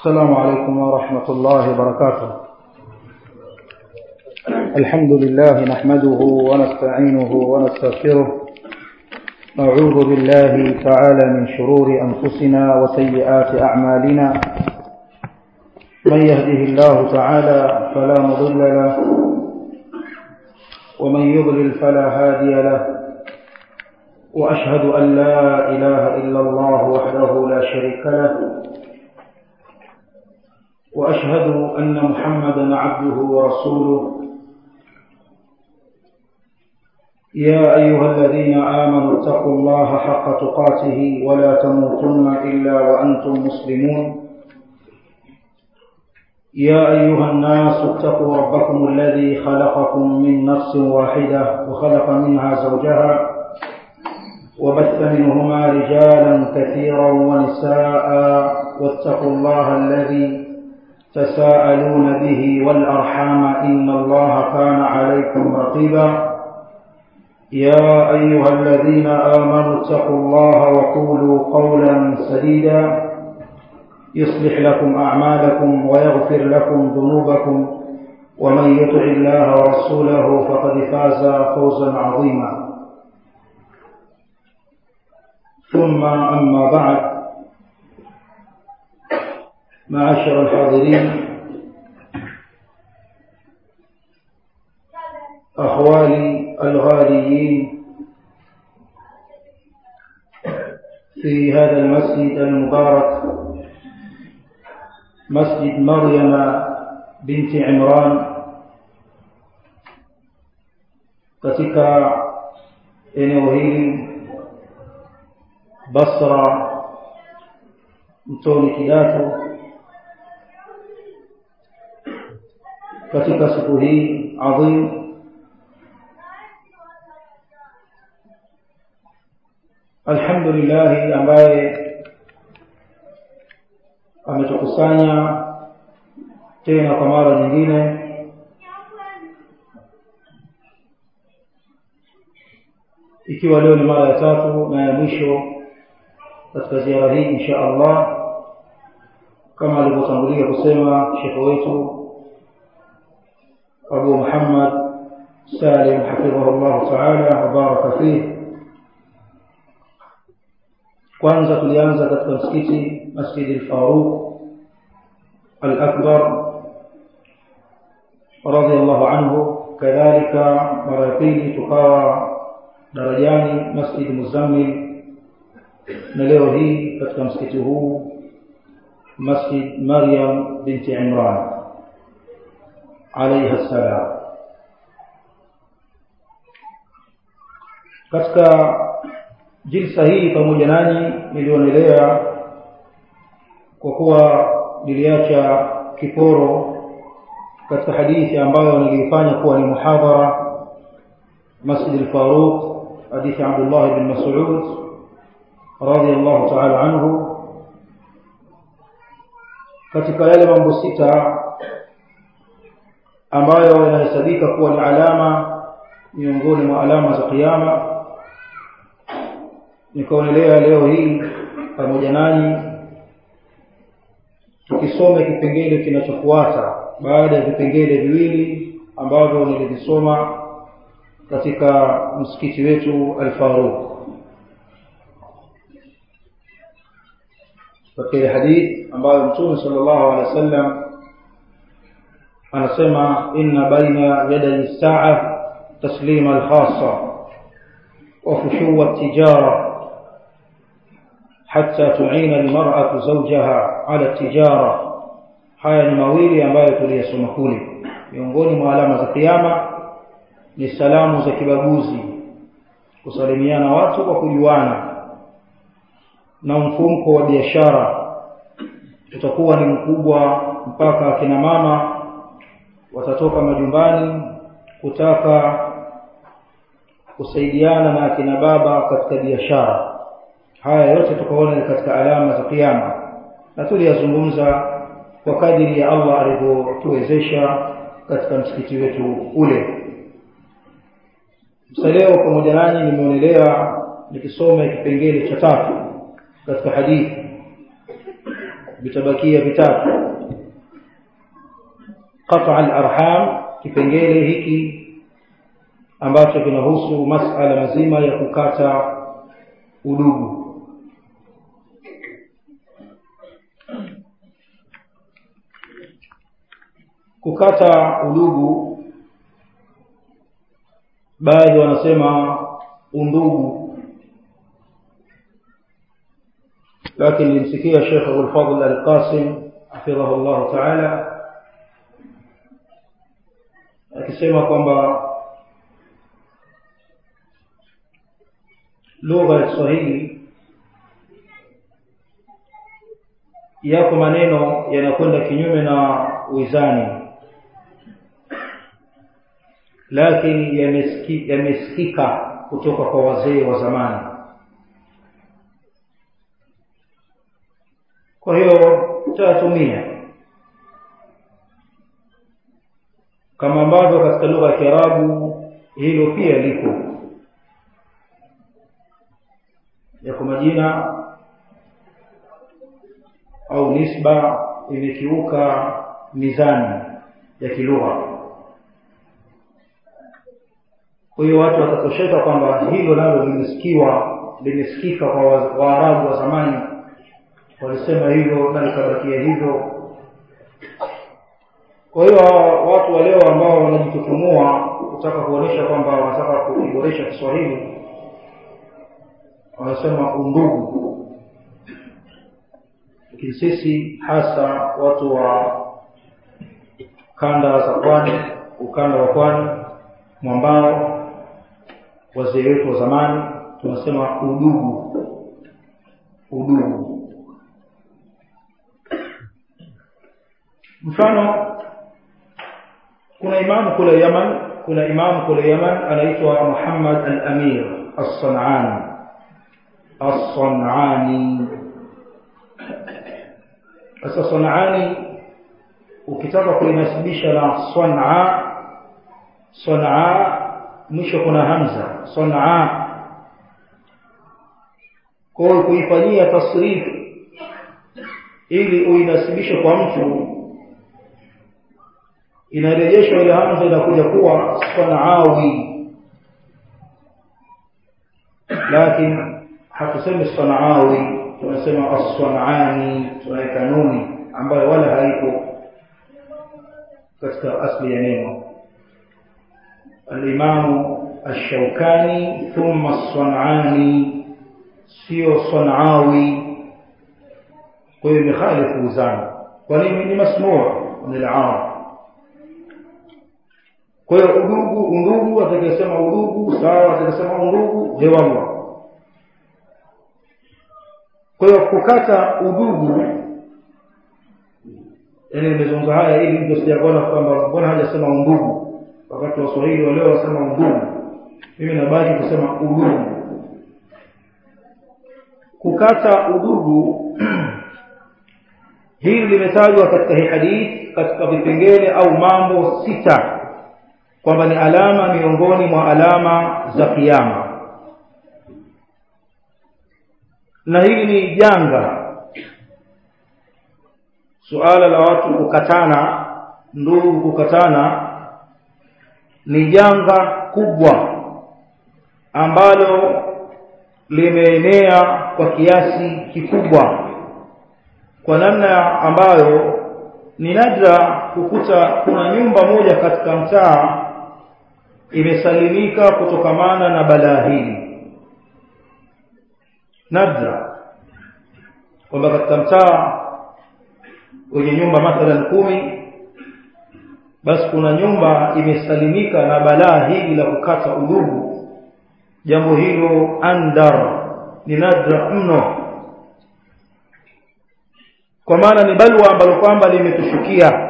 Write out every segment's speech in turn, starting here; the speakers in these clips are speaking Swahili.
السلام عليكم ورحمة الله وبركاته. الحمد لله نحمده ونستعينه ونستغفره، نعوذ بالله تعالى من شرور أنفسنا وسيئات أعمالنا، من يهده الله تعالى فلا مضل له ومن يضلل فلا هادي له، وأشهد أن لا إله إلا الله وحده لا شريك له، وأشهد أن محمدا عبده ورسوله. يا أيها الذين آمنوا اتقوا الله حق تقاته ولا تموتن إلا وأنتم مسلمون. يا أيها الناس اتقوا ربكم الذي خلقكم من نفس واحدة وخلق منها زوجها وبث منهما رجالا كثيرا ونساء، واتقوا الله الذي تساءلون به والأرحام إن الله كان عليكم رقيبا. يا أيها الذين آمنوا اتقوا الله وقولوا قولا سديدا يصلح لكم أعمالكم ويغفر لكم ذنوبكم، ومن يطع الله ورسوله فقد فاز فوزا عظيما. ثم أما بعد، معاشر الحاضرين، أخوالي الغاليين في هذا المسجد المبارك، مسجد مريم بنت عمران katika eneo hili Basra, mtoni Kidatu, katika siku hii adhim alhamdulillah ambaye ametukusanya tena kwa mara nyingine ikiwa leo ni mara ya tatu na ya mwisho katika ziara hii insha Allah, kama alivyotangulia kusema shekhe wetu Abu Muhammad Salim hafidhahullah ta'ala wa baraka fihi. Kwanza tulianza katika msikiti Masjid al-Faruq al-Akbar radiyallahu anhu, kadhalika mara ya pili tukawa darajani Masjid Muzammil, na leo hii katika msikiti huu Masjid Maryam binti Imran alayha salam. Katika jilsa hii pamoja nanyi nilionelea, kwa kuwa niliacha kiporo katika hadithi ambayo nilifanya kuwa ni muhadhara Masjid al-Faruq, hadithi Abdullah ibn Mas'ud radiyallahu ta'ala anhu, katika yale mambo sita ambayo yanahesabika kuwa ni alama miongoni mwa alama za kiyama. Nikaonelea leo hii pamoja nanyi tukisome kipengele kinachofuata baada ya vipengele viwili ambavyo nilivisoma katika msikiti wetu Al-Faruq. Katika hadith ambayo Mtume sallallahu alaihi wasallam anasema, inna baina yaday as-sa'a taslima al-khassa wa fushuwa at-tijara hatta tu'ina al-mar'atu zawjaha 'ala at-tijara. Haya ni mawili ambayo tuliyasoma kule. Miongoni mwa alama za kiyama ni salamu za kibaguzi, kusalimiana watu kwa kujuana, na mfumko wa biashara utakuwa ni mkubwa mpaka akina mama watatoka majumbani kutaka kusaidiana na akina baba katika biashara. Haya yote tukaona katika alama za kiyama, na tuliyazungumza kwa kadiri ya Allah alivyotuwezesha katika msikiti wetu ule. Leo pamoja nanyi nimeonelea nikisoma kipengele cha tatu katika hadithi vitabakia vitatu. Qat'a al-arham, kipengele hiki ambacho kinahusu masala mazima ya kukata udugu. Kukata udugu, baadhi wanasema undugu, lakini nilimsikia Sheikh Abdul Fadhl Al-Qasim hafidhahu Allah Ta'ala akisema kwamba lugha ya Kiswahili yako maneno yanakwenda kinyume na wizani, lakini yamesikika kutoka kwa wazee wa zamani. Kwa hiyo tutatumia kama ambavyo katika lugha ya Kiarabu hilo pia liko, yako majina au nisba imekiuka mizani ya kilugha. Kwa hiyo watu watatosheka kwamba hilo nalo limesikika kwa Waarabu wa zamani, walisema hivyo na likabakia hivyo. Kwa hiyo watu wa leo ambao wanajitutumua kutaka kuonesha kwamba wanataka kuboresha Kiswahili, wanasema undugu. Lakini sisi hasa watu wa kanda za pwani, ukanda wa pwani, mwambao, wazee wetu wa zamani, tunasema udugu. Mfano, kuna imamu kule Yaman anaitwa Muhammad al-Amir as-San'ani. Sasa San'ani ukitaka kuinasibisha na San'a mwisho kuna hamza, San'a. Kwa hiyo kuifanyia tasrif ili uinasibishe kwa mtu, inarejeshwa ile hamza inakuja kuwa San'awi, lakini hatusemi San'awi, tunasema as-San'ani, tunaweka nuni ambayo wala haipo katika asli ya neno. Al-Imam Ash-Shawkani thumma as-San'ani, sio San'awi. Kwa hiyo imekhalifu uzani, kwa nini? Ni masmua ni al-Arab. Kwa hiyo undugu atakayesema udugu sawa, atakayesema undugu hewallah. Kwa hiyo kukata udugu, nimezungumza haya ili mtu asijaona kwamba mbona hajasema undugu wakati Waswahili wa leo wasema undugu. Mimi nabaki kusema udugu. Kukata udugu hili limetajwa katika hii hadithi katika vipengele au mambo 6 kwamba ni alama miongoni mwa alama za kiyama. Na hili ni janga, suala la watu kukatana, ndugu kukatana, ni janga kubwa ambalo limeenea kwa kiasi kikubwa, kwa namna ambayo ni nadra kukuta kuna nyumba moja katika mtaa imesalimika kutokamana na balaa hili. Nadra kwamba katika mtaa wenye nyumba mathalan 10, basi kuna nyumba imesalimika na balaa hili la kukata udugu. Jambo hilo andar, ni nadra mno, kwa maana ni balwa ambalo kwamba limetushukia.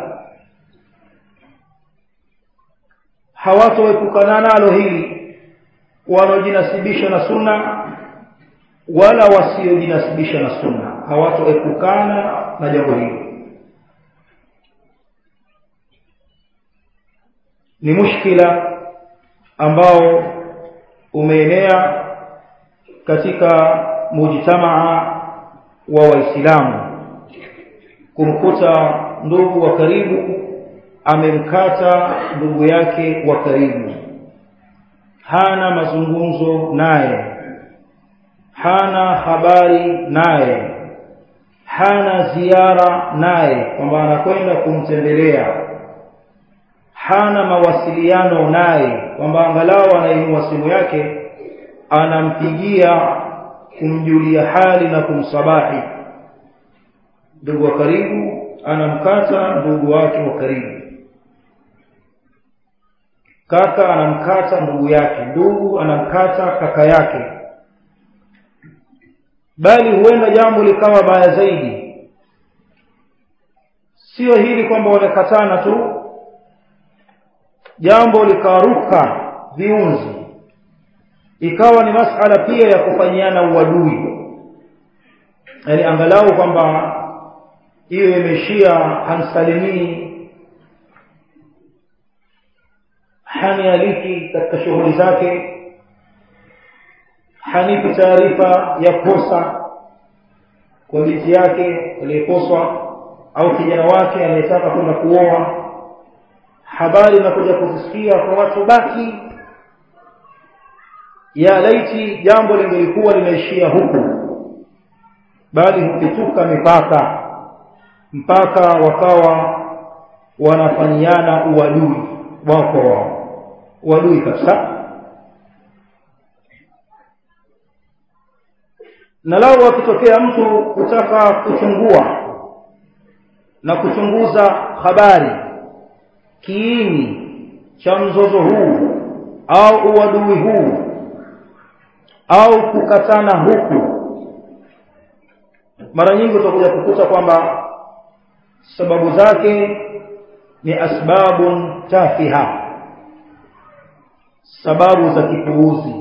Hawatoepukana nalo hili wanaojinasibisha na sunna wala wasiojinasibisha na sunna, hawatoepukana na jambo hili. Ni mushkila ambao umeenea katika mujtamaa wa Waislamu, kumkuta ndugu wa karibu amemkata ndugu yake wa karibu, hana mazungumzo naye, hana habari naye, hana ziara naye kwamba anakwenda kumtembelea, hana mawasiliano naye kwamba angalau anainua simu yake anampigia kumjulia hali na kumsabahi. Ndugu wa karibu anamkata ndugu wake wa karibu, kaka anamkata ndugu yake, ndugu anamkata kaka yake. Bali huenda jambo likawa baya zaidi, sio hili kwamba wanakatana tu, jambo likaruka viunzi, ikawa ni masala pia ya kufanyiana uadui. Yani angalau kwamba hiyo imeishia hansalimii, hanialiki katika shughuli zake, hanipi taarifa ya kosa kwa binti yake aliyekoswa au kijana wake anayetaka kwenda kuoa. Habari inakuja kuzisikia kwa watu baki, ya laiti jambo lingelikuwa linaishia huku, bali hupituka mipaka mpaka wakawa wanafanyiana uadui wao, uadui kabisa. Na lao wakitokea mtu kutaka kuchungua na kuchunguza habari, kiini cha mzozo huu au uadui huu au kukatana huku, mara nyingi utakuja kukuta kwamba sababu zake ni asbabun tafiha, sababu za kipuuzi.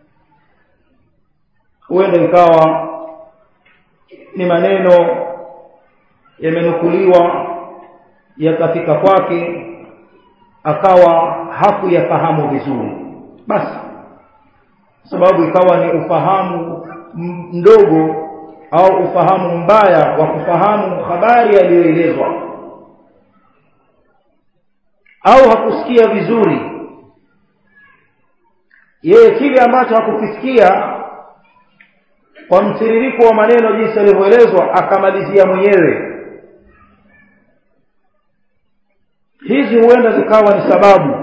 Huenda ikawa ni maneno yamenukuliwa yakafika kwake akawa hakuyafahamu vizuri, basi sababu ikawa ni ufahamu mdogo au ufahamu mbaya wa kufahamu habari aliyoelezwa, au hakusikia vizuri. Yeye kile ambacho hakukisikia kwa mtiririko wa maneno jinsi alivyoelezwa akamalizia mwenyewe. Hizi huenda zikawa ni sababu,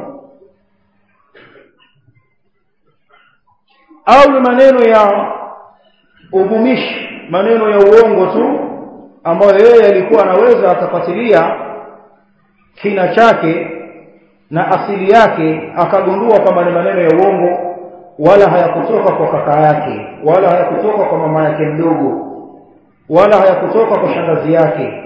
au ni maneno ya uvumishi, maneno ya uongo tu ambayo yeye alikuwa anaweza akafuatilia kina chake na asili yake, akagundua kwamba ni maneno ya uongo, wala hayakutoka kwa kaka yake, wala hayakutoka kwa mama yake mdogo, wala hayakutoka kwa shangazi yake,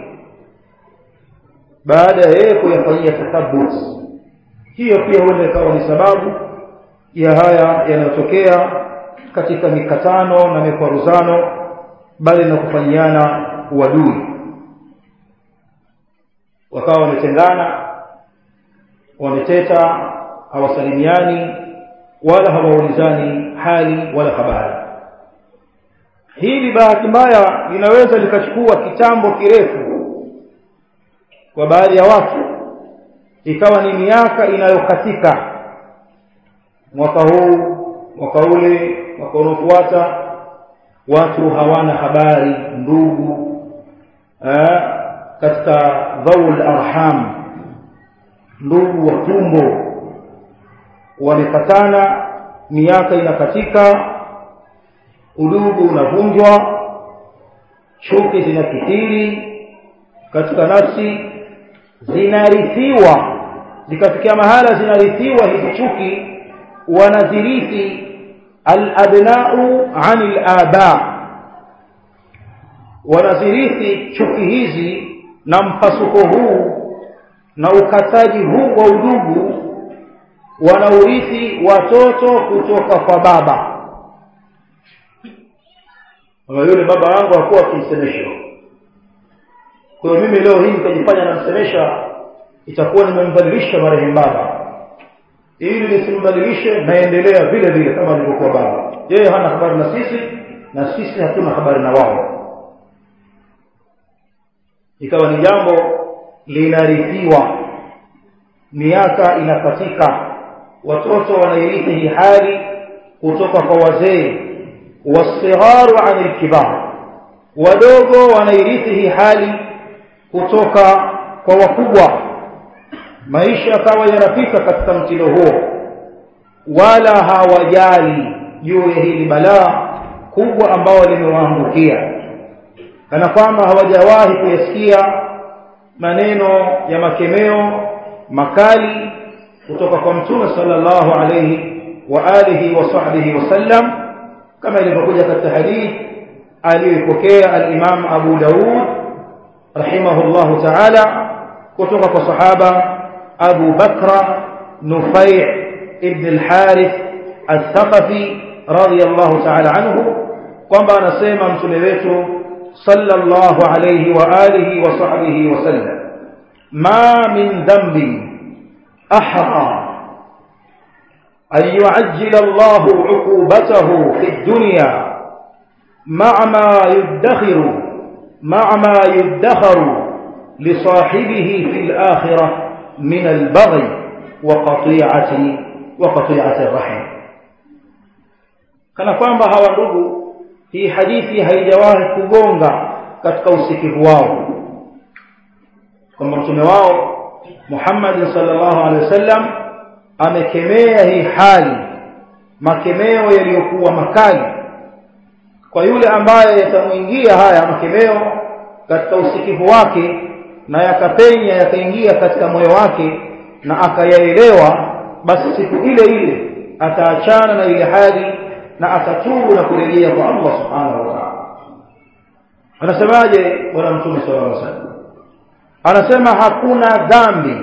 baada ya yeye kuyafanyia tathabbut. Hiyo pia huenda ikawa ni sababu ya haya yanayotokea katika mikatano na mikwaruzano, bali na kufanyiana uadui. Wakawa wametengana, wameteta, hawasalimiani wala hawaulizani hali wala habari. Hili bahati mbaya linaweza likachukua kitambo kirefu kwa baadhi ya watu, ikawa ni miaka inayokatika, mwaka huu, mwaka ule, mwaka unaofuata, watu hawana habari ndugu katika dhawul arham, ndugu wa tumbo wamepatana, miaka inakatika, udugu unavunjwa, chuki zinakithiri katika nafsi, zinarithiwa, zikafikia mahala zinarithiwa hizi chuki, wanazirithi al-abna'u 'anil aba, wanazirithi chuki hizi na mpasuko huu na ukataji huu wa udugu, wanaurithi watoto kutoka kwa baba. Kama yule baba yangu hakuwa akimsemesha, kwa hiyo mimi leo hii nikajifanya namsemesha, itakuwa nimemdhalilisha marehemu baba. Ili nisimbadilishe, naendelea vile vile kama alivyokuwa baba. Yeye hana habari na sisi hatuna habari na wao. ikawa ni jambo linarithiwa, miaka inapatika, watoto wanairithi hii hali kutoka kwa wazee, wasigharu 'anil kibar, wadogo wanairithi hii hali kutoka kwa wakubwa. Maisha kama yanapita katika mtindo huo, wala hawajali juu ya hili balaa kubwa ambao limewaangukia, kana kwamba hawajawahi kuyasikia maneno ya makemeo makali kutoka kwa Mtume sallallahu alayhi wa alihi wa sahbihi wasallam, kama ilivyokuja katika hadithi aliyopokea al-Imam Abu Daud rahimahullahu ta'ala kutoka kwa sahaba Abu Bakra Nufay' ibn al-Harith al-Thaqafi radiyallahu ta'ala anhu, kwamba anasema mtume wetu sallallahu alayhi wa alihi wa sahbihi wasallam, ma min dhanbi ahra an yu'ajjila Allahu 'uqubatahu fi ad-dunya ma'a ma yuddakhiru li sahibihi fi al-akhirah min al-baghi wa qati'ati ar-rahim. Kana kwamba hawa ndugu, hii hadithi haijawahi kugonga katika usikivu wao, kwamba mtume wao Muhammad sallallahu alaihi wasallam amekemea hii hali, makemeo yaliyokuwa makali kwa yule ambaye yatamuingia haya makemeo katika usikivu wake na yakapenya yakaingia katika moyo wake na akayaelewa, basi siku ile ile ataachana na ile hali na atatubu na kurejea kwa Allah subhanahu wa ta'ala. Anasemaje bwana mtume sallallahu alaihi wasallam? Anasema hakuna dhambi,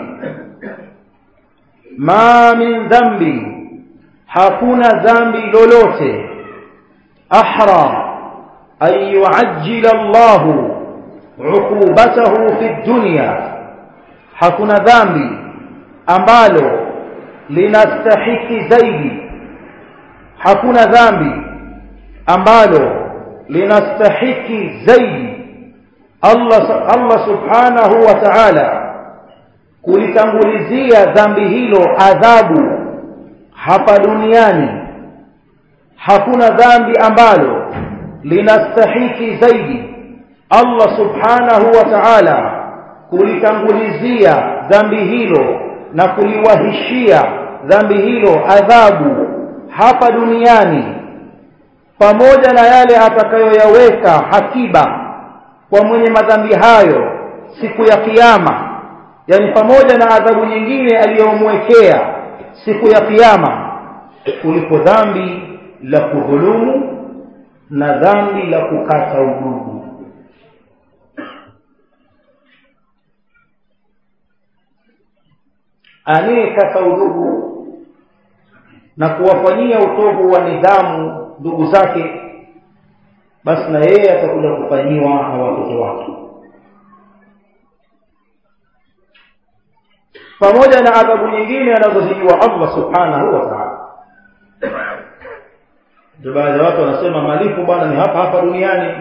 ma min dhambi, hakuna dhambi lolote, ahra an yu'ajjila Allahu 'uqubatahu fi dunya, hakuna dhambi ambalo linastahiki zaidi, hakuna dhambi ambalo linastahiki zaidi Allah subhanahu wa ta'ala kulitangulizia dhambi hilo adhabu hapa duniani. Hakuna dhambi ambalo linastahiki zaidi Allah subhanahu wa ta'ala kulitangulizia dhambi hilo na kuliwahishia dhambi hilo adhabu hapa duniani, pamoja na yale atakayoyaweka hakiba kwa mwenye madhambi hayo siku ya kiyama, yani pamoja na adhabu nyingine aliyomwekea siku ya kiyama, kuliko dhambi la kudhulumu na dhambi la kukata udugu. Anayekata udugu na kuwafanyia utovu wa nidhamu ndugu zake, basi na yeye atakuja kufanyiwa na watoto wake, pamoja na adhabu nyingine anazozijua Allah subhanahu wa ta'ala. Baadhi ya watu wanasema malipo bwana ni hapa hapa duniani.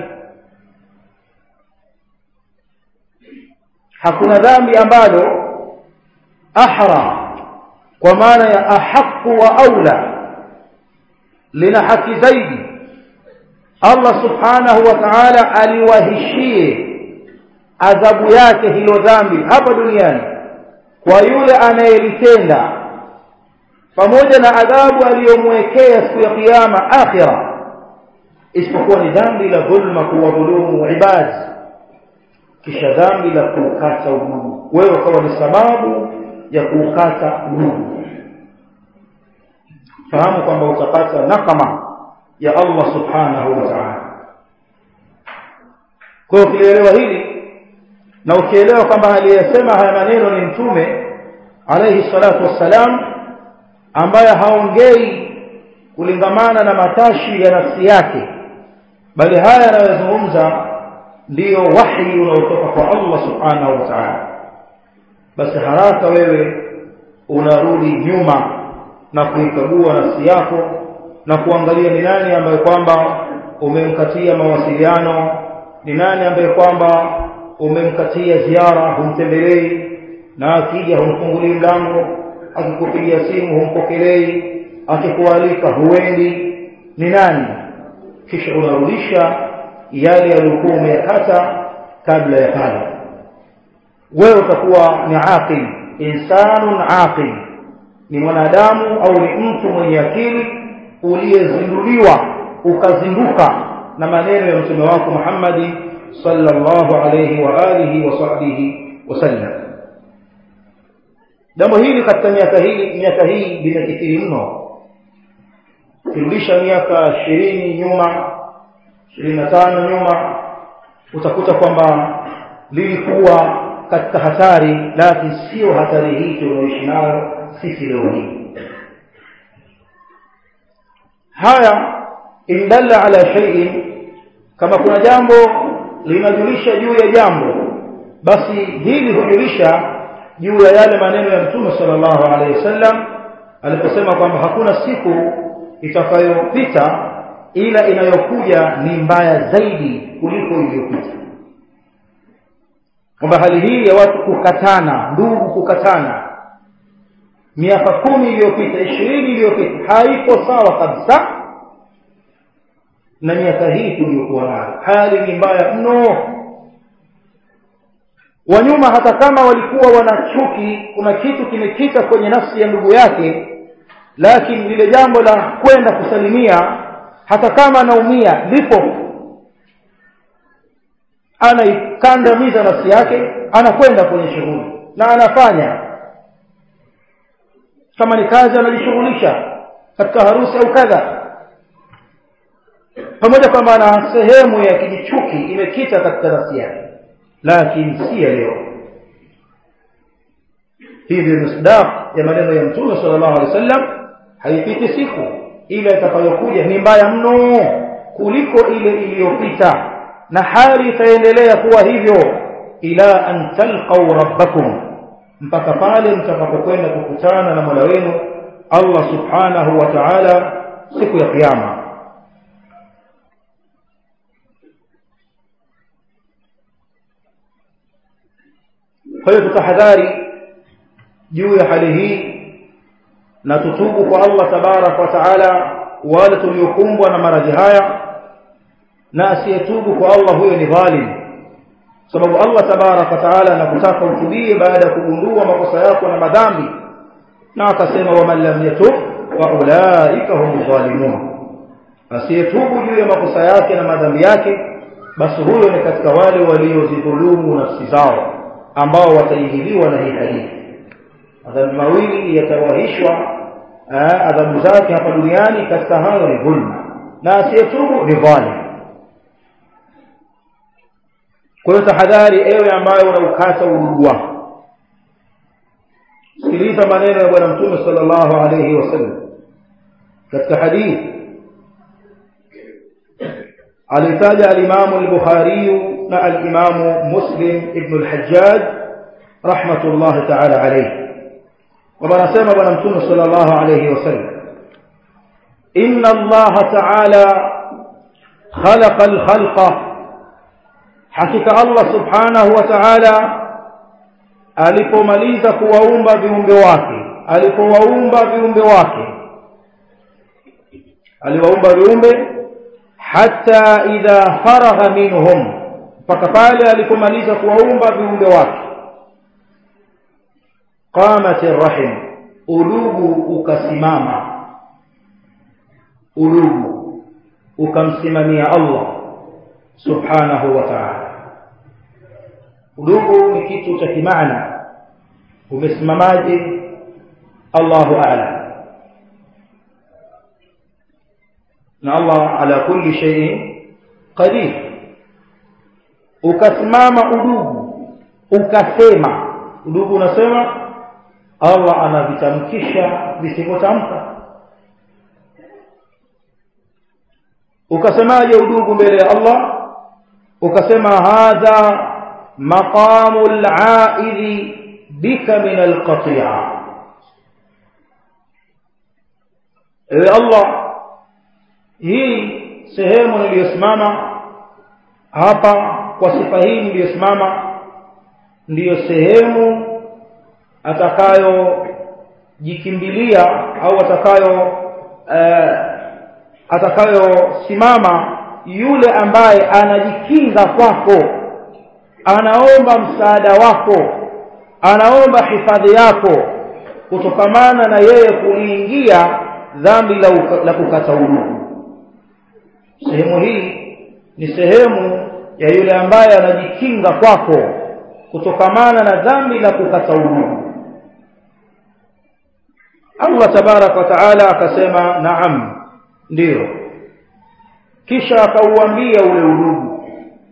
Hakuna dhambi ambalo ahra, kwa maana ya ahqqu wa aula, lina haki zaidi Allah subhanahu wa ta'ala aliwahishie adhabu yake hilo dhambi hapa duniani kwa yule anayelitenda, pamoja na adhabu aliyomwekea siku ya kiyama akhira, isipokuwa ni dhambi la dhulma, kuwadhulumu ibadi, kisha dhambi la kukata udugu. Wewe ukawa ni sababu ya kukata udugu, fahamu kwamba utapata nakama ya Allah subhanahu wa ta'ala. Kwa hiyo ukielewa hili na ukielewa kwamba aliyesema haya maneno ni mtume alayhi salatu wassalam, ambaye haongei kulingamana na matashi ya nafsi yake, bali haya anayozungumza ndiyo wahi unaotoka kwa Allah subhanahu wa ta'ala, basi haraka wewe unarudi nyuma na kuikagua nafsi yako na kuangalia ni nani ambaye kwamba umemkatia mawasiliano, ni nani ambaye kwamba umemkatia ziara, humtembelei, na akija humfungulii mlango, akikupigia simu humpokelei, akikualika huendi, ni nani? Kisha unarudisha yale yaliokuwa umeyakata kabla ya pale. Wewe utakuwa ni aqil, insanun aqil, ni mwanadamu au ni mtu mwenye akili uliyezinduliwa ukazinduka na maneno ya mtume wako Muhammad sallallahu alayhi wa alihi wa sahbihi wasallam. Jambo hili katika miaka hii limekithiri mno. Kurudisha miaka 20 nyuma, 25 nyuma, utakuta kwamba lilikuwa katika hatari, lakini sio hatari hii tunayoishi nayo sisi leo hii. Haya indalla ala shay'in, kama kuna jambo linajulisha juu ya jambo, basi hili hujulisha juu ya yale maneno ya Mtume sallallahu alaihi wasallam aliposema kwamba hakuna siku itakayopita ila inayokuja ni mbaya zaidi kuliko iliyopita. Kwamba hali hii ya watu kukatana, ndugu kukatana, miaka 10 iliyopita, 20 iliyopita, haipo sawa kabisa na miaka hii tuliyokuwa nayo. Hali ni mbaya mno. Wanyuma hata kama walikuwa wanachuki, kuna kitu kimekita kwenye nafsi ya ndugu yake, lakini lile jambo la kwenda kusalimia, hata kama anaumia, lipo, anaikandamiza nafsi yake, anakwenda kwenye shughuli na anafanya. Kama ni kazi anajishughulisha katika harusi au kadha, pamoja kwamba ana sehemu ya kijichuki imekita katika nafsi yake, lakini si leo. Hii ni misdaq ya maneno ya Mtume sallallahu alaihi wasallam, haipiti siku ile itakayokuja ni mbaya mno kuliko ile iliyopita, na hali itaendelea kuwa hivyo ila an talqaw rabbakum, mpaka pale mtakapokwenda kukutana na Mola wenu Allah subhanahu wa ta'ala siku ya kiyama. Kwa hiyo tutahadhari juu ya hali hii na tutubu kwa Allah tabarak wa taala, wale tuliokumbwa na maradhi haya, na asiyetubu kwa Allah huyo ni dhalim. Sababu Allah tabarak wa taala anakutaka utubie baada ya kugundua makosa yako na madhambi, na akasema waman lam yatub fa ulaika hum dhalimun. Asiyetubu juu ya makosa yake na madhambi yake, basi huyo ni katika wale waliozidhulumu nafsi zao, ambao wataingiliwa na hii hadithi. Adhabu mawili yatawahishwa adhabu zake hapa duniani, katika hayo ni dhulma, na asiyetubu ni dhalim. Kwa hiyo tahadhari ewe ambayo unaukata udugu wako. Sikiliza maneno ya Bwana Mtume sallallahu alayhi wasallam katika hadithi alitaja al-Imam al-Bukhari na al-Imam Muslim ibn al-Hajjaj rahmatullah ta'ala alayhi. Wanasema Bwana Mtume sallallahu alayhi wasallam, inna Allah ta'ala khalaqa al-khalqa, hakika Allah subhanahu wa ta'ala alipomaliza kuwaumba viumbe wake, aliwaumba viumbe hatta idha faragha minhum, mpaka pale alipomaliza kuwaumba viumbe wake, qamat ar-rahim, udugu ukasimama, udugu ukamsimamia Allah subhanahu wa ta'ala. Udugu ni kitu cha kimaana, umesimamaje? Allahu a'lam. Na Allah ala kulli shay'in qadir. Ukasimama udugu, ukasema udugu, unasema Allah anavitamkisha visivyotamka. Ukasemaje udugu mbele ya Allah? Ukasema hadha maqamul a'idhi bika min al-qati'a. Ewe Allah, hii sehemu niliyosimama hapa kwa sifa hii niliyosimama ndiyo sehemu atakayojikimbilia au atakayosimama yule ambaye anajikinga kwako, anaomba msaada wako, anaomba hifadhi yako kutokamana na yeye kuingia dhambi la kukata udugu. Sehemu hii ni sehemu ya yule ambaye anajikinga kwako kutokamana na dhambi la kukata udugu. Allah tabarak wa taala akasema naam, ndio. Kisha akauambia ule udugu,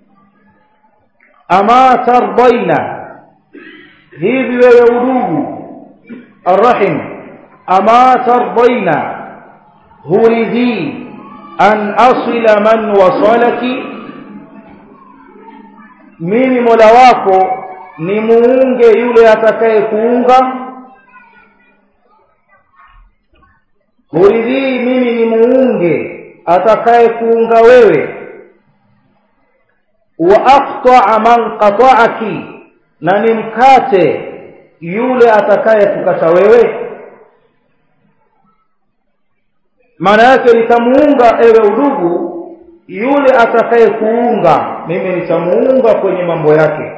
ama tardaina, hivi wewe udugu arrahim, ama tardaina, huridhi an asila man wasalaki, mimi Mola wako ni muunge yule atakaye kuunga. Huridhi, mimi ni muunge atakaye kuunga wewe. Wa aqta'a man qata'aki, na nimkate yule atakaye kukata wewe. Maana yake nitamuunga ewe udugu yule atakaye kuunga, mimi nitamuunga kwenye mambo yake,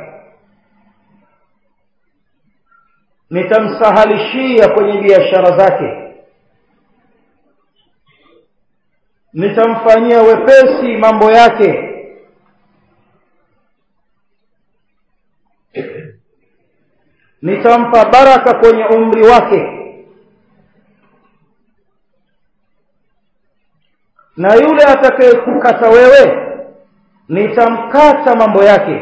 nitamsahalishia kwenye biashara zake, nitamfanyia wepesi mambo yake, nitampa baraka kwenye umri wake. Na yule atakaye kukata wewe nitamkata mambo yake,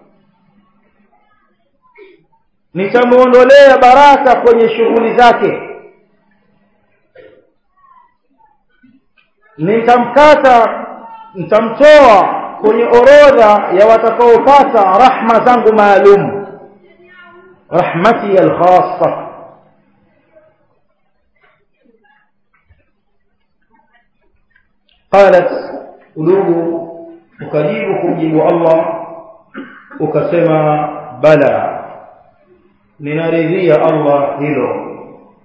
nitamuondolea baraka kwenye shughuli zake, nitamtoa kwenye orodha ya watakaopata rahma zangu maalum, rahmati al-khassa. قالت udugu ukajibu kumjibu Allah ukasema bala, ninaridhia Allah hilo,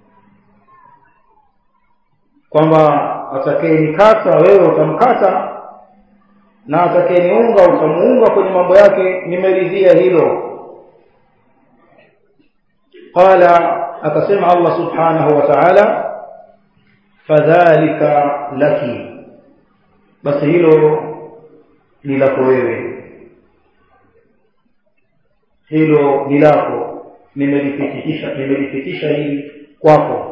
kwamba atakayenikata wewe utamkata na atakayeniunga utamuunga kwenye mambo yake, nimeridhia hilo. Qala, akasema Allah subhanahu wa ta'ala, fadhalika laki, basi hilo ni lako wewe, hilo ni lako, nimelipitisha hili kwako.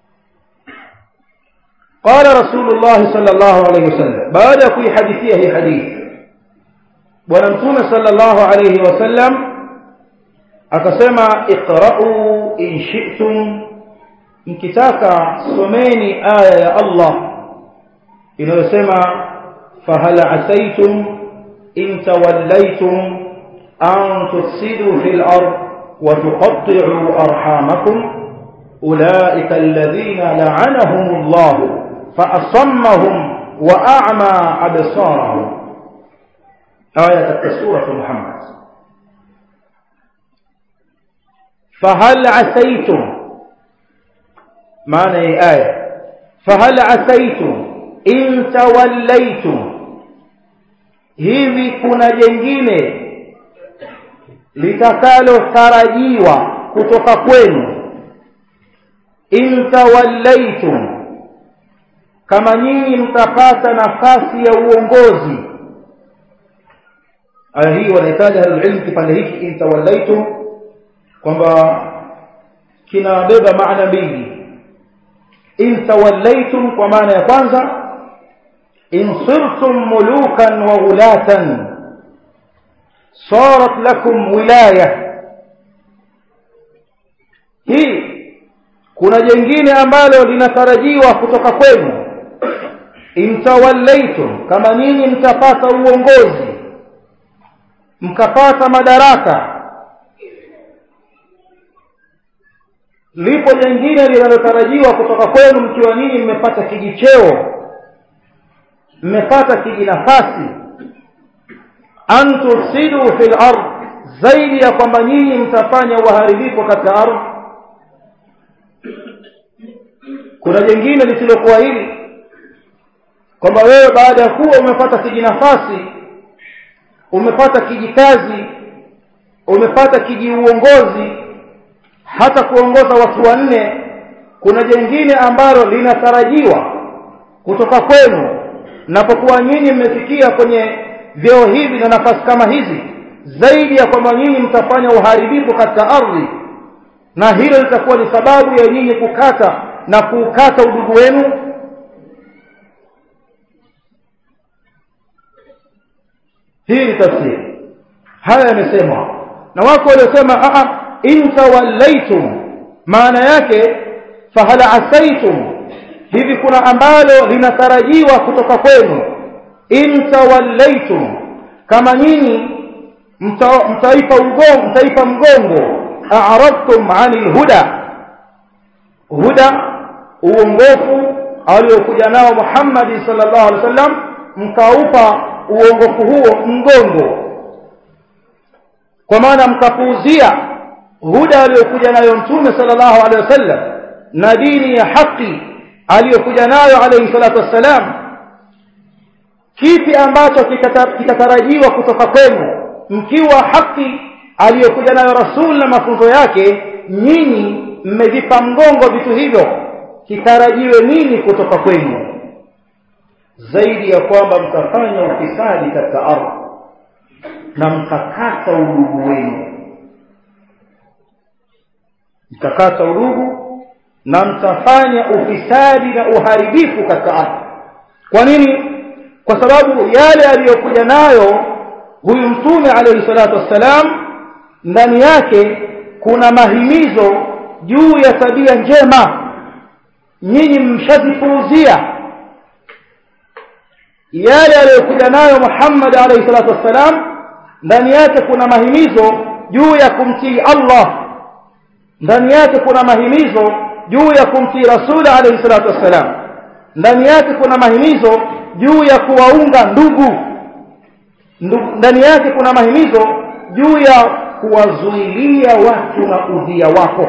Qala Rasulullah sallallahu alayhi wasallam, baada ya kuihadithia hii hadithi bwana mtume sallallahu alayhi wasallam akasema, iqra'u in shi'tum, mkitaka someni aya ya Allah inayosema fahal asaytum in tawallaytum an tufsidu fil ard wa tuqatti'u arhamakum ulaika alladhina la'anahumullah fa asammahum wa a'ma absarahum. Aya katika sura Muhammad. fahal asaytum, maana hii aya fahal asaytum in tawallaytum, hivi kuna jengine litakalo tarajiwa kutoka kwenu. In tawallaytum, kama nyinyi mtapata nafasi ya uongozi. Aya hii wanahitaji ilmu kipande hiki in tawallaytum, kwamba kinabeba maana mbili. In tawallaytum kwa maana ya kwanza, in sirtum mulukan wa ghulatan sarat lakum wilaya. Hii kuna jingine ambalo linatarajiwa kutoka kwenu. In tawallaytum, kama nyinyi mtapata uongozi, mkapata madaraka, lipo jingine linalotarajiwa kutoka kwenu mkiwa nyinyi mmepata kijicheo, mmepata kijinafasi. An tufsidu fil ard, zaidi ya kwamba nyinyi mtafanya uharibifu katika ardhi? Kuna jingine lisilokuwa hili, kwamba wewe baada ya kuwa umepata kijinafasi, umepata kijikazi, umepata kijiuongozi, hata kuongoza watu wanne, kuna jingine ambalo linatarajiwa kutoka kwenu napokuwa nyinyi mmefikia kwenye vyeo hivi na nafasi kama hizi, zaidi ya kwamba nyinyi mtafanya uharibifu katika ardhi, na hilo litakuwa ni sababu ya nyinyi kukata na kukata udugu wenu? Hii ni tafsiri. Haya yamesemwa na wako waliosema in tawallaitum, maana yake fahala asaitum, hivi kuna ambalo linatarajiwa kutoka kwenu. In tawallaitum, kama nyinyi mtaipa mgongo, a'radtum 'anil huda, uongofu aliokuja nao Muhammad sallallahu alaihi wasallam, mkaupa uongofu huo mgongo, kwa maana mkapuuzia huda aliyokuja nayo Mtume sallallahu alaihi wasallam na dini ya haki aliyokuja nayo alayhi salatu wassalam. Kipi ambacho kitatarajiwa kutoka kwenu mkiwa haki aliyokuja nayo Rasul na mafunzo yake nyinyi mmevipa mgongo vitu hivyo? Kitarajiwe nini kutoka kwenu zaidi ya kwamba mtafanya ufisadi katika ardhi na mtakata udugu wenu? Mtakata udugu na mtafanya ufisadi na uharibifu katika ardhi. Kwa nini? Kwa sababu yale aliyokuja nayo huyu Mtume alayhi salatu wassalam, ndani yake kuna mahimizo juu ya tabia njema. Nyinyi mshazipuuzia yale aliyokuja nayo Muhammad alayhi salatu wassalam. Ndani yake kuna mahimizo juu ya kumtii Allah, ndani yake kuna mahimizo juu ya kumtii Rasul alayhi salatu wassalam, ndani yake kuna mahimizo juu ya kuwaunga ndugu, ndani yake kuna mahimizo juu ya kuwazuilia watu na udhia wako,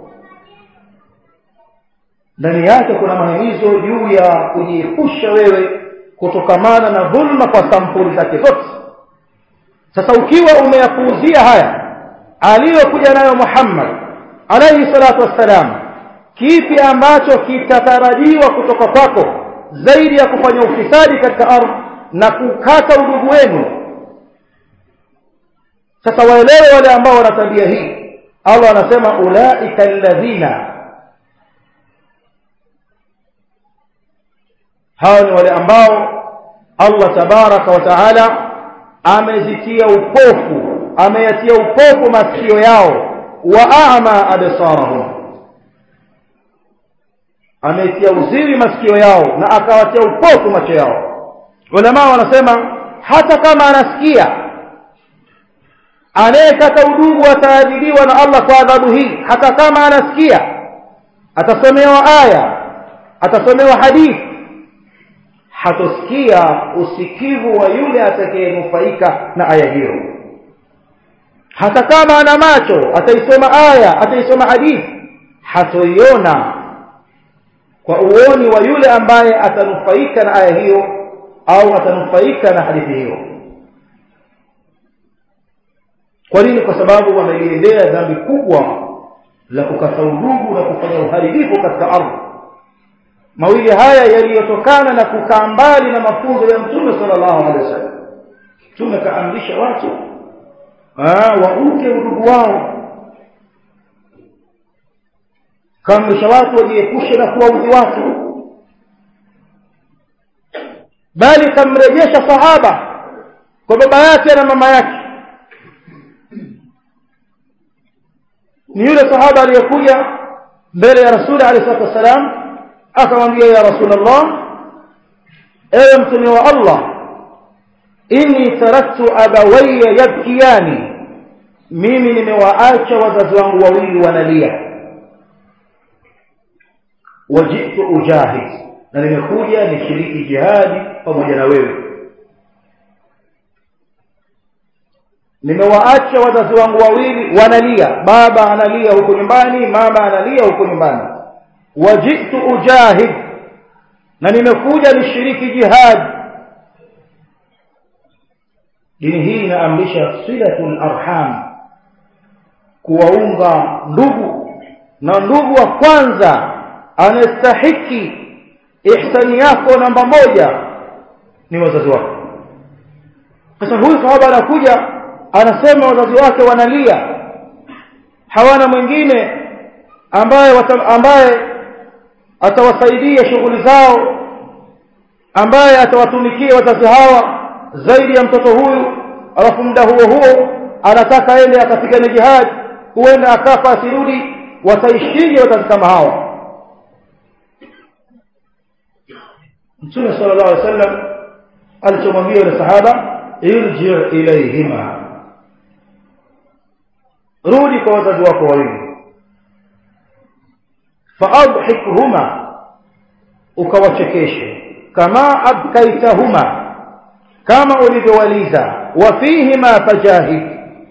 ndani yake kuna mahimizo juu ya kujiepusha wewe kutokamana na dhulma kwa sampuli zake zote. Sasa ukiwa umeyapuuzia haya aliyokuja nayo Muhammad alayhi salatu wassalam, kipi ambacho kitatarajiwa kutoka kwako zaidi ya kufanya ufisadi katika ardhi na kukata udugu wenu? Sasa waelewe wale ambao wana tabia hii. Allah anasema ulaika alladhina, hao ni wale ambao Allah tabaraka wa taala amezitia upofu, ameyatia upofu masikio yao, wa a'ma absarahum, ameyatia uziwi masikio yao na akawatia upofu macho yao. Ulama wanasema hata kama anasikia, anayekata udugu ataadhibiwa na Allah kwa adhabu hii. Hata kama anasikia, atasomewa aya, atasomewa hadithi, hatosikia usikivu wa yule atakayenufaika na aya hiyo. Hata kama ana macho, ataisoma aya, ataisoma hadithi, hatoiona kwa uoni wa yule ambaye atanufaika na aya hiyo au atanufaika na hadithi hiyo. Kwa nini? Kwa sababu wameliendea dhambi kubwa la kukata udugu na kufanya uharibifu katika ardhi. Mawili haya yaliyotokana na kukaa mbali na mafunzo ya Mtume sallallahu alaihi wasallam. Mtume kaamrisha watu waunge udugu wao, kaamrisha watu wajiepushe na kuwaudhi watu, bali kamrejesha sahaba kwa baba yake na mama yake. Ni yule sahaba aliyekuja mbele ya Rasul alayhi salatu wasalam, akamwambia ya Rasulullah, ewe mtume wa Allah, inni taraktu abawayya yabkiyani, mimi nimewaacha wazazi wangu wawili wanalia, wajitu ujahid, na nimekuja nishiriki jihadi pamoja na wewe. nimewaacha wazazi wangu wawili wanalia, baba analia huko nyumbani, mama analia huko nyumbani. Wajitu ujahid, na nimekuja nishiriki jihad. Dini hii inaamrisha silatul arham, kuwaunga ndugu, na ndugu wa kwanza anastahiki ihsani yako namba moja ni wazazi wako. Sasa huyu sahaba anakuja anasema wazazi wake wanalia, hawana mwingine ambaye atawasaidia shughuli zao, ambaye atawatumikia wazazi hawa zaidi ya mtoto huyu. Alafu muda huo anataka aende akapigane jihad, huenda akafa asirudi. Wataishije wazazi kama hawa? Mtume sallallahu alaihi wasallam alichomwambia yule sahaba, irji' ilayhima, rudi kwa wazazi wako wawili, faadhikhuma, ukawachekeshe, kama abkaitahuma, kama ulivyowaliza, wa fihima fajahid,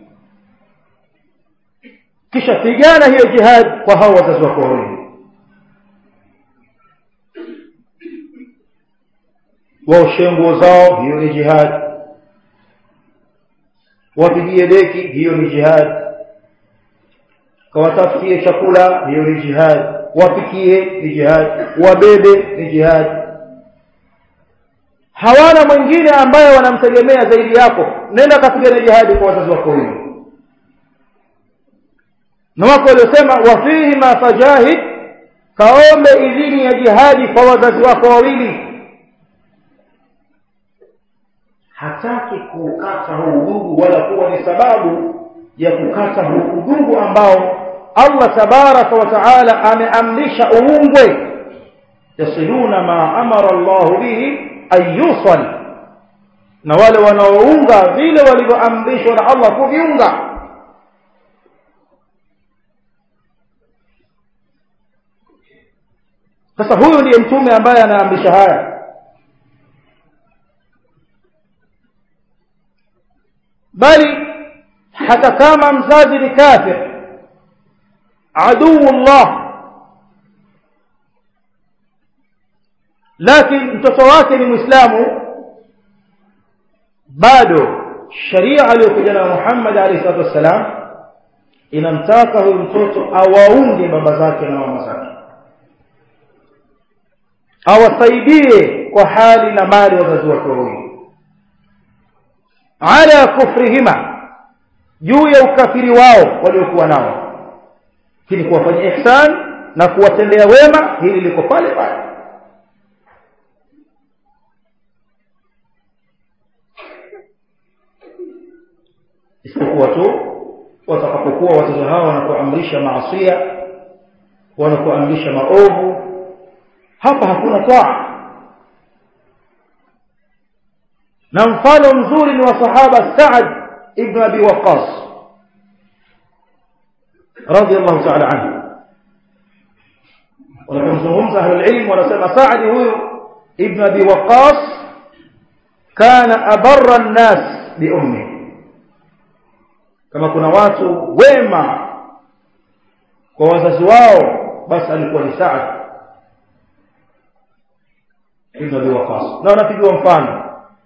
kisha pigana hiyo jihad kwa hao wazazi wako wawili. Waoshe nguo zao, hiyo ni jihad. Wapigie deki, hiyo ni jihad. Kawatafutie chakula, hiyo ni jihad. Wapikie, ni jihad. Wabebe, ni jihad. Hawana mwingine ambaye wanamtegemea zaidi yako, nenda kapigane jihad kwa wazazi wako wawili. Na wako waliosema wafihi ma fajahid, kaombe idhini ya jihadi kwa wazazi wako wawili. Hataki kukata huu udugu, wala kuwa ni sababu ya kukata huu udugu ambao Allah tabaraka wa taala ameamrisha uungwe. Yasiluna ma amara Allah bihi ayusal, na wale wanaounga vile walivyoamrishwa na Allah kuviunga. Sasa huyu ndiye mtume ambaye anaamrisha haya. Bali hata kama mzazi ni kafir, aduullah, lakini mtoto wake ni Muislamu, bado sharia aliyokuja na Muhammad alayhi salatu wasalam inamtaka huyu mtoto awaunge baba zake na mama zake, awasaidie kwa hali na mali wazazi wake wawili, ala kufrihima, juu ya ukafiri wao waliokuwa nao, lakini kuwafanyia ihsan na kuwatendea wema, hili liko pale pale. Isipokuwa tu watakapokuwa wazazi hao wanapoamrisha maasi, wanapoamrisha maovu, hapa hakuna taa. Na mfano mzuri ni wa sahaba Sa'd ibn Abi Waqqas radiyallahu ta'ala anhu. Wanapozungumza ahlul ilm wanasema Sa'd huyu ibn Abi Waqqas kana abarra an-nas bi ummi, kama kuna watu wema kwa wazazi wao basi alikuwa ni Sa'd ibn Abi Waqqas. Na wanapigiwa mfano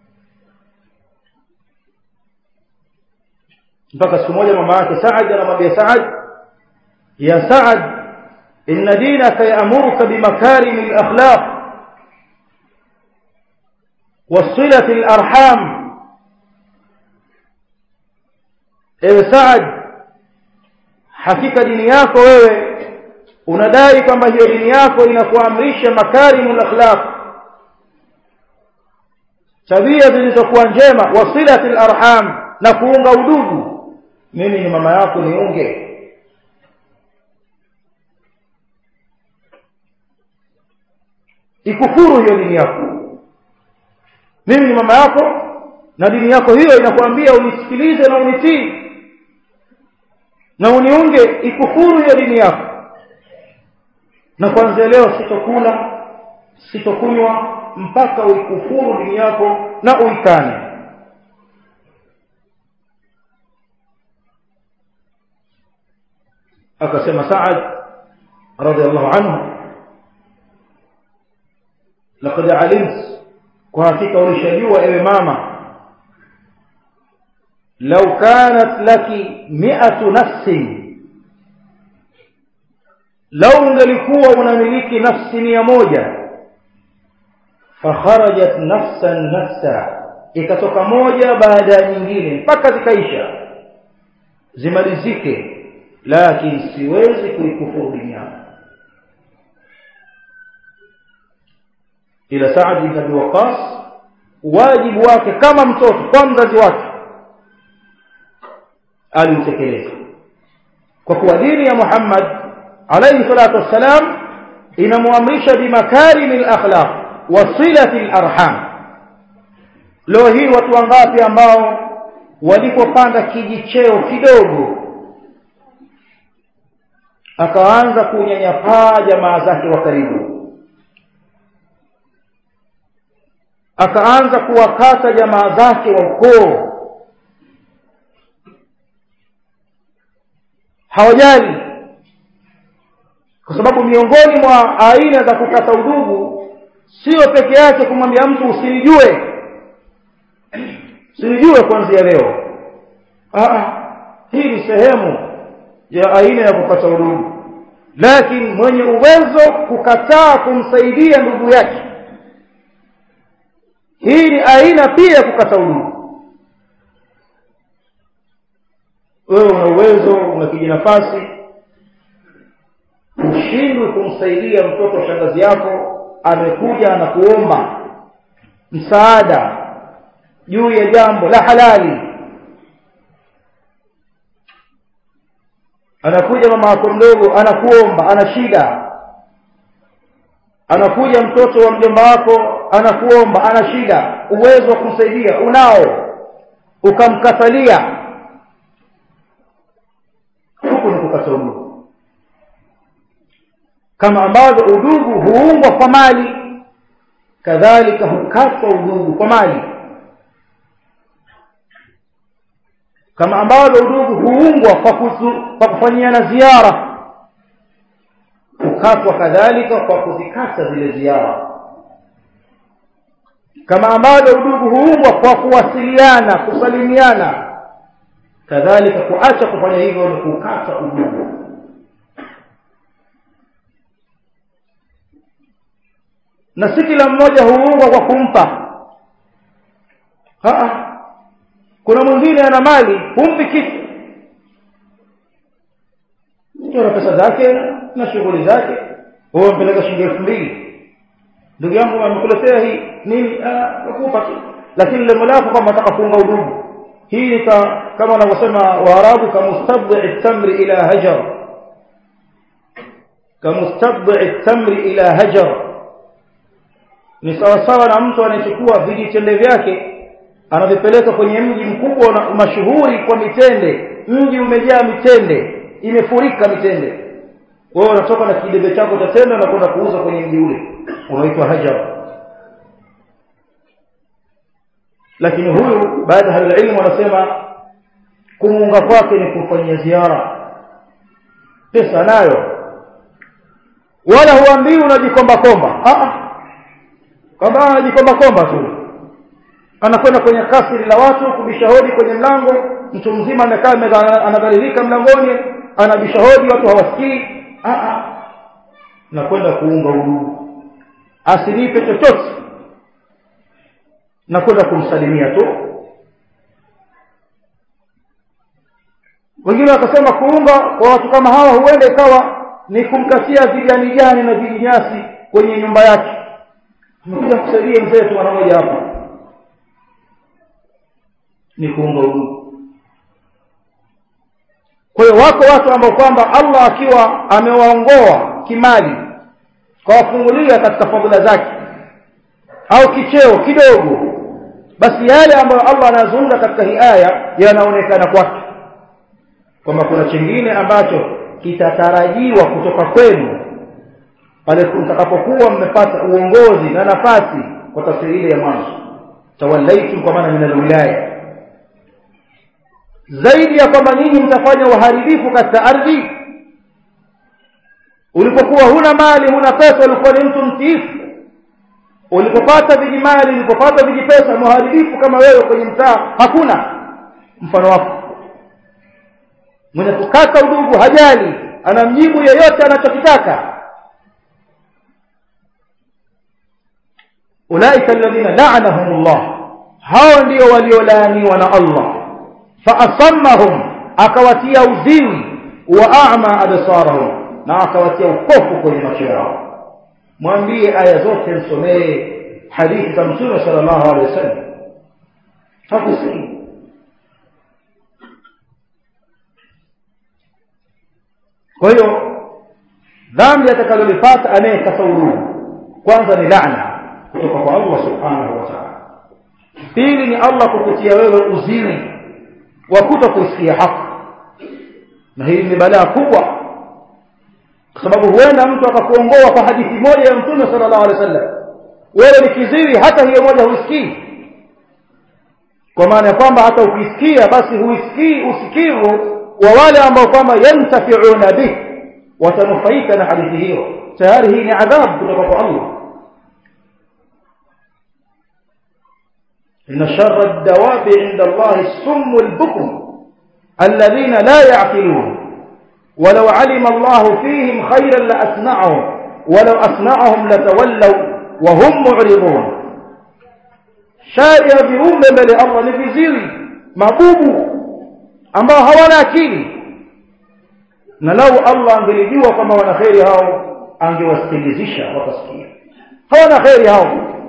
mpaka siku moja mama yake Sa'd anamwambia Sa'd, ya Sa'd, inna dinaka ya'muruka bimakarim al-akhlaq wasilati al-arham. Ewe Sa'd, hakika dini yako wewe unadai kwamba hiyo dini yako inakuamrisha makarimul akhlaq, tabia zilizokuwa njema, wasilatil arham, na kuunga udugu. Mimi ni mama yako, niunge. Ikufuru hiyo dini yako. Mimi ni mama yako na dini yako hiyo inakuambia unisikilize na unitii na uniunge. Ikufuru hiyo dini yako, na kuanzia leo sitokula sitokunywa mpaka uikufuru dini yako na uikane. akasema Sa'ad radhiyallahu anhu, laqad alimt, kwa hakika ulishajua ewe mama, law kanat laki 100 nafsin, law ungelikuwa unamiliki nafsi 100, fakharajat nafsan nafsa, ikatoka moja baada ya nyingine mpaka zikaisha zimalizike, lakini siwezi kuikufuru duniani. Ila Sa'd ibn Abi Waqqas, wajibu wake kama mtoto kwa mzazi wake alitekeleza, kwa kuwa dini ya Muhammad alayhi salatu wassalam inamuamrisha bimakarimil akhlaq wa silatil arham. Leo hii watu wangapi ambao walipopanda kijicheo kidogo akaanza kunyanyapaa jamaa zake wa karibu, akaanza kuwakata jamaa zake wa ukoo, hawajali, kwa sababu miongoni mwa aina za kukata udugu sio peke yake kumwambia mtu usinijue kuanzia leo. Hii ni sehemu ya aina ya kukata udugu, lakini mwenye uwezo kukataa kumsaidia ndugu yake, hii ni aina pia ya kukata udugu. Wewe una uwezo, una kijinafasi, ushindwe kumsaidia mtoto wa shangazi yako, amekuja na kuomba msaada juu ya jambo la halali. Anakuja mama yako mdogo anakuomba, ana shida. Anakuja mtoto wa mjomba wako anakuomba, ana shida, uwezo wa kumsaidia unao, ukamkatalia, huko ni kukata udugu. Kama ambavyo udugu huungwa kwa mali, kadhalika hukatwa udugu kwa mali. Kama ambavyo udugu huungwa kwa kufanyiana ziara, hukatwa kadhalika kwa kuzikata zile ziara. Kama ambavyo udugu huungwa kwa kuwasiliana, kusalimiana, kadhalika kuacha kufanya hivyo ni kukata udugu. Na si kila mmoja huungwa kwa kumpa. Kuna mwingine ana mali, humpi kitu, ana pesa zake na shughuli zake, wewe mpeleka shilingi 2000, ndugu yangu amekuletea hii nini, nakupa tu, lakini lengo lako kama unataka kuunga udugu. Hii ni kama wanavyosema Waarabu, kamustabdi' tamri ila hajar, kamustabdi' tamri ila hajar. Ni sawa sawa na mtu anayechukua vijitende vyake anavipeleka kwenye mji mkubwa na mashuhuri kwa mitende, mji umejaa mitende, imefurika mitende. Wewe unatoka na kidebe chako cha tende na kwenda kuuza kwenye mji ule, unaitwa hajar. Lakini huyu baada ya elimu wanasema kumuunga kwake ni kufanyia ziara, pesa nayo, wala huambii unajikomba komba. Kwamba anajikomba komba tu, anakwenda kwenye kasri la watu kubisha hodi kwenye mlango, mtu mzima amekaa anadhalilika mlangoni, anabisha hodi, watu hawasikii. Na kwenda kuunga udugu, asinipe chochote, na kwenda kumsalimia tu. Wengine wakasema kuunga kwa watu kama hawa huenda ikawa ni kumkatia vijani na vijinyasi kwenye nyumba yake. Tumekuja kusaidia mzee tu mmoja hapa, ni kuunga udugu. Kwa hiyo wako watu ambao kwamba Allah akiwa amewaongoa kimali, kwa kufungulia katika fadhila zake au kicheo kidogo, basi yale ambayo Allah anazungumza katika hii aya yanaonekana kwake kwamba kuna chingine ambacho kitatarajiwa kutoka kwenu pale mtakapokuwa mmepata uongozi na nafasi, kwa tafsiri ile ya mwanzo, tawallaitum kwa maana min alwilaya, zaidi ya kwamba ninyi mtafanya uharibifu katika ardhi, ulipokuwa huna mali huna pesa ulikuwa ni mtu mtiifu, ulipopata vijimali ulipopata vijipesa muharibifu kama wewe kwenye mtaa hakuna mfano wako. Mwenye kukata udugu hajali, anamjibu yeyote anachokitaka. Ulaika alladhina la'anahumullah, hao ndio waliolaaniwa na Allah. Fa asammahum, akawatia uziwi, wa a'ma absarahum, na akawatia upofu kwenye macho yao. Mwambie aya zote, msomee hadithi za Mtume sallallahu alaihi wasallam, hakusii. Kwa hiyo dhambi atakalolipata anayekata udugu kwanza ni laana kutoka kwa Allah subhanahu wa ta'ala. Pili ni Allah kukutia wewe uziwi wa kutokusikia haki, na hii ni balaa kubwa, kwa sababu huenda mtu akakuongoa kwa hadithi moja ya Mtume sallallahu alaihi wasallam, wewe ni kiziwi hata hiyo moja huisikii, kwa maana ya kwamba hata ukisikia basi huisikii usikivu wa wale ambao kwamba yantafi'una bih, watanufaika na hadithi hiyo. Tayari hii ni adhabu kutoka kwa Allah. inna sharra ad-dawabi 'inda Allahi as-summu al-bukm alladhina la ya'qilun walau 'alima Allahu fihim khayran la asma'ahum walau asma'ahum latawallaw wa hum mu'ridun. Shari ya viumbe mbele Allah ni viziwi mabubu ambao hawana akili, na lau Allah angelijua kama wana khairi hao angewasikilizisha wakasikia. Hawana khairi hao,